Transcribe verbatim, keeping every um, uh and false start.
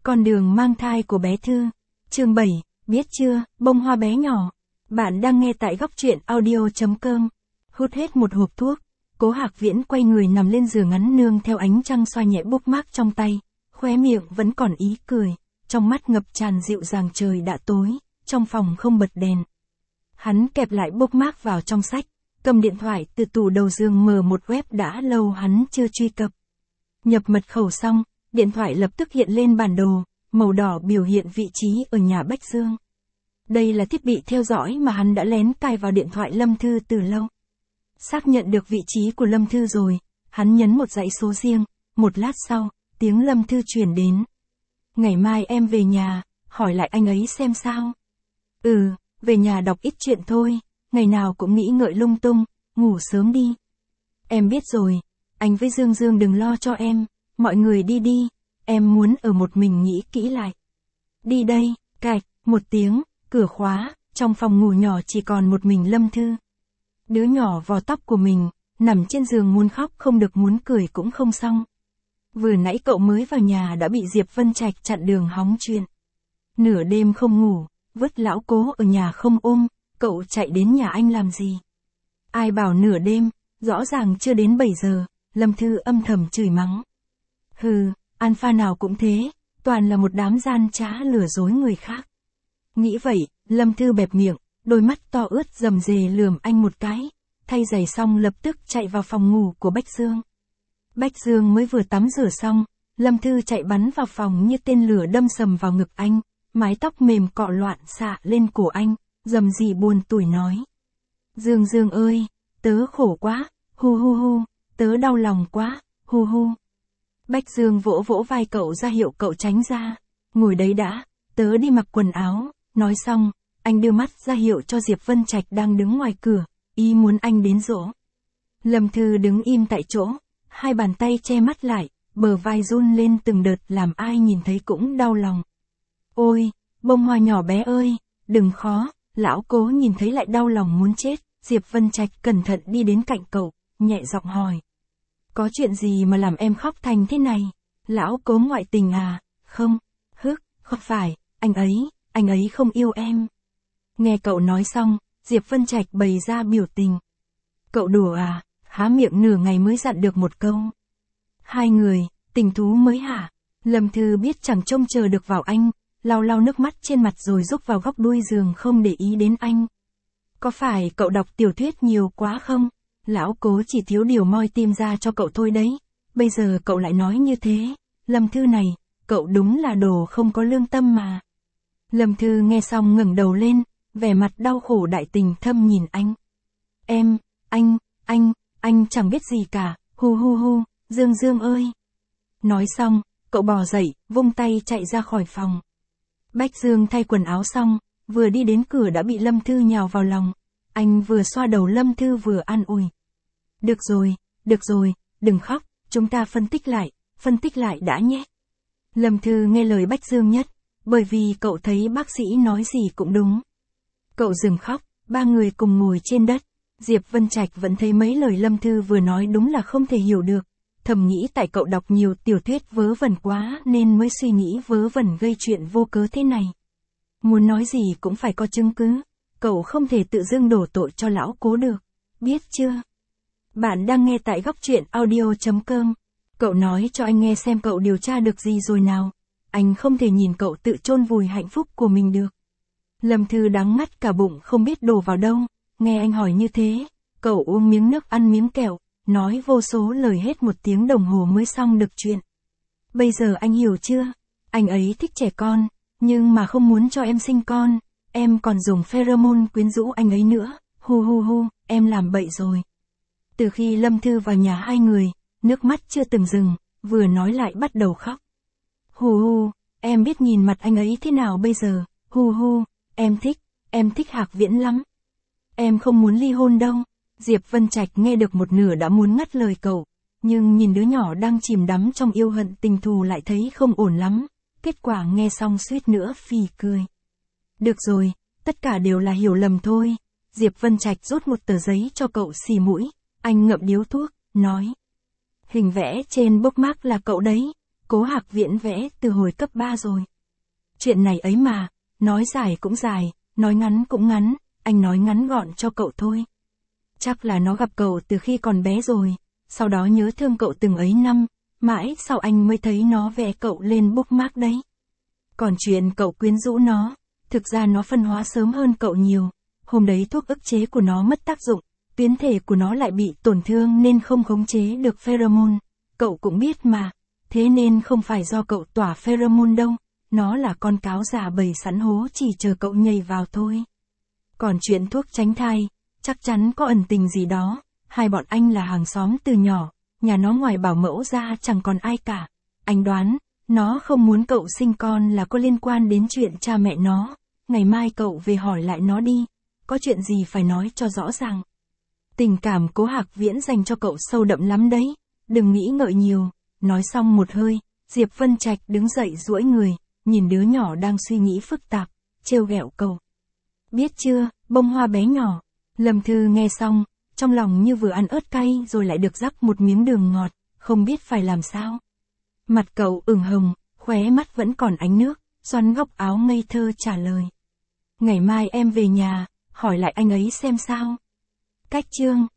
Con đường mang thai của bé Thư. Chương bảy, biết chưa, bông hoa bé nhỏ. Bạn đang nghe tại góc truyện audio chấm com. Hút hết một hộp thuốc, Cố Hạc Viễn quay người nằm lên giường ngắn nương theo ánh trăng xoa nhẹ bookmark trong tay, khóe miệng vẫn còn ý cười, trong mắt ngập tràn dịu dàng. Trời đã tối, trong phòng không bật đèn. Hắn kẹp lại bookmark vào trong sách, cầm điện thoại từ tủ đầu giường mở một web đã lâu hắn chưa truy cập. Nhập mật khẩu xong, điện thoại lập tức hiện lên bản đồ, màu đỏ biểu hiện vị trí ở nhà Bách Dương. Đây là thiết bị theo dõi mà hắn đã lén cài vào điện thoại Lâm Thư từ lâu. Xác nhận được vị trí của Lâm Thư rồi, hắn nhấn một dãy số riêng, một lát sau, tiếng Lâm Thư truyền đến. Ngày mai em về nhà, hỏi lại anh ấy xem sao. Ừ, về nhà đọc ít chuyện thôi, ngày nào cũng nghĩ ngợi lung tung, ngủ sớm đi. Em biết rồi, anh với Dương Dương đừng lo cho em, mọi người đi đi, em muốn ở một mình nghĩ kỹ lại. Đi đây, cạch, một tiếng, cửa khóa, trong phòng ngủ nhỏ chỉ còn một mình Lâm Thư. Đứa nhỏ vò tóc của mình, nằm trên giường muốn khóc không được muốn cười cũng không xong. Vừa nãy cậu mới vào nhà đã bị Diệp Vân Trạch chặn đường hóng chuyện. Nửa đêm không ngủ, vứt lão Cố ở nhà không ôm, cậu chạy đến nhà anh làm gì? Ai bảo nửa đêm, rõ ràng chưa đến bảy giờ, Lâm Thư âm thầm chửi mắng. Hừ, alpha nào cũng thế, toàn là một đám gian trá lừa dối người khác. Nghĩ vậy, Lâm Thư bẹp miệng, đôi mắt to ướt rầm rề lườm anh một cái, thay giày xong lập tức chạy vào phòng ngủ của Bách Dương. Bách Dương mới vừa tắm rửa xong, Lâm Thư chạy bắn vào phòng như tên lửa đâm sầm vào ngực anh, mái tóc mềm cọ loạn xạ lên cổ anh, rầm rì buồn tủi nói. Dương Dương ơi, tớ khổ quá, hu hu hu, tớ đau lòng quá, hu hu. Bách Dương vỗ vỗ vai cậu ra hiệu cậu tránh ra, ngồi đấy đã, tớ đi mặc quần áo, nói xong, anh đưa mắt ra hiệu cho Diệp Vân Trạch đang đứng ngoài cửa, ý muốn anh đến dỗ. Lâm Thư đứng im tại chỗ, hai bàn tay che mắt lại, bờ vai run lên từng đợt làm ai nhìn thấy cũng đau lòng. Ôi, bông hoa nhỏ bé ơi, đừng khó, lão Cố nhìn thấy lại đau lòng muốn chết. Diệp Vân Trạch cẩn thận đi đến cạnh cậu, nhẹ giọng hỏi. Có chuyện gì mà làm em khóc thành thế này? Lão Cố ngoại tình à? Không, hức, không phải, anh ấy, anh ấy không yêu em. Nghe cậu nói xong, Diệp Vân Trạch bày ra biểu tình. Cậu đùa à? Há miệng nửa ngày mới dặn được một câu. Hai người, tình thú mới hả? Lâm Thư biết chẳng trông chờ được vào anh, lau lau nước mắt trên mặt rồi rúc vào góc đuôi giường không để ý đến anh. Có phải cậu đọc tiểu thuyết nhiều quá không? Lão Cố chỉ thiếu điều moi tim ra cho cậu thôi đấy. Bây giờ cậu lại nói như thế. Lâm Thư này, cậu đúng là đồ không có lương tâm mà. Lâm Thư nghe xong ngẩng đầu lên, vẻ mặt đau khổ đại tình thâm nhìn anh. Em, anh, anh, anh chẳng biết gì cả, hu hu hu, Dương Dương ơi. Nói xong, cậu bò dậy, vung tay chạy ra khỏi phòng. Bách Dương thay quần áo xong, vừa đi đến cửa đã bị Lâm Thư nhào vào lòng. Anh vừa xoa đầu Lâm Thư vừa an ủi. Được rồi, được rồi, đừng khóc, chúng ta phân tích lại, phân tích lại đã nhé. Lâm Thư nghe lời Bách Dương nhất, bởi vì cậu thấy bác sĩ nói gì cũng đúng. Cậu dừng khóc, ba người cùng ngồi trên đất. Diệp Vân Trạch vẫn thấy mấy lời Lâm Thư vừa nói đúng là không thể hiểu được. Thầm nghĩ tại cậu đọc nhiều tiểu thuyết vớ vẩn quá nên mới suy nghĩ vớ vẩn gây chuyện vô cớ thế này. Muốn nói gì cũng phải có chứng cứ, cậu không thể tự dưng đổ tội cho lão Cố được, biết chưa? Bạn đang nghe tại góc truyện audio chấm com. Cậu nói cho anh nghe xem cậu điều tra được gì rồi nào. Anh không thể nhìn cậu tự chôn vùi hạnh phúc của mình được. Lâm Thư đắng ngắt cả bụng không biết đổ vào đâu, nghe anh hỏi như thế, cậu uống miếng nước ăn miếng kẹo, nói vô số lời hết một tiếng đồng hồ mới xong được chuyện. Bây giờ anh hiểu chưa? Anh ấy thích trẻ con, nhưng mà không muốn cho em sinh con, em còn dùng pheromone quyến rũ anh ấy nữa, hu hu hu, em làm bậy rồi. Từ khi Lâm Thư vào nhà hai người, nước mắt chưa từng dừng, vừa nói lại bắt đầu khóc. Hu hu, em biết nhìn mặt anh ấy thế nào bây giờ, hu hu, em thích, em thích Hạc Viễn lắm. Em không muốn ly hôn đâu. Diệp Vân Trạch nghe được một nửa đã muốn ngắt lời cậu, nhưng nhìn đứa nhỏ đang chìm đắm trong yêu hận tình thù lại thấy không ổn lắm, kết quả nghe xong suýt nữa phì cười. Được rồi, tất cả đều là hiểu lầm thôi. Diệp Vân Trạch rút một tờ giấy cho cậu xì mũi, anh ngậm điếu thuốc, nói. Hình vẽ trên bookmark là cậu đấy, Cố Hạc Viễn vẽ từ hồi cấp ba rồi. Chuyện này ấy mà, nói dài cũng dài, nói ngắn cũng ngắn, anh nói ngắn gọn cho cậu thôi. Chắc là nó gặp cậu từ khi còn bé rồi, sau đó nhớ thương cậu từng ấy năm, mãi sau anh mới thấy nó vẽ cậu lên bookmark đấy. Còn chuyện cậu quyến rũ nó, thực ra nó phân hóa sớm hơn cậu nhiều, hôm đấy thuốc ức chế của nó mất tác dụng, tuyến thể của nó lại bị tổn thương nên không khống chế được pheromone, cậu cũng biết mà, thế nên không phải do cậu tỏa pheromone đâu, nó là con cáo già bầy sẵn hố chỉ chờ cậu nhảy vào thôi. Còn chuyện thuốc tránh thai, chắc chắn có ẩn tình gì đó, hai bọn anh là hàng xóm từ nhỏ, nhà nó ngoài bảo mẫu ra chẳng còn ai cả, anh đoán, nó không muốn cậu sinh con là có liên quan đến chuyện cha mẹ nó, ngày mai cậu về hỏi lại nó đi, có chuyện gì phải nói cho rõ ràng. Tình cảm Cố Hạc Viễn dành cho cậu sâu đậm lắm đấy, đừng nghĩ ngợi nhiều, nói xong một hơi, Diệp Vân Trạch đứng dậy duỗi người, nhìn đứa nhỏ đang suy nghĩ phức tạp, trêu ghẹo cậu. Biết chưa, bông hoa bé nhỏ, Lâm Thư nghe xong, trong lòng như vừa ăn ớt cay rồi lại được rắc một miếng đường ngọt, không biết phải làm sao. Mặt cậu ửng hồng, khóe mắt vẫn còn ánh nước, xoắn góc áo ngây thơ trả lời. Ngày mai em về nhà, hỏi lại anh ấy xem sao. Cách chương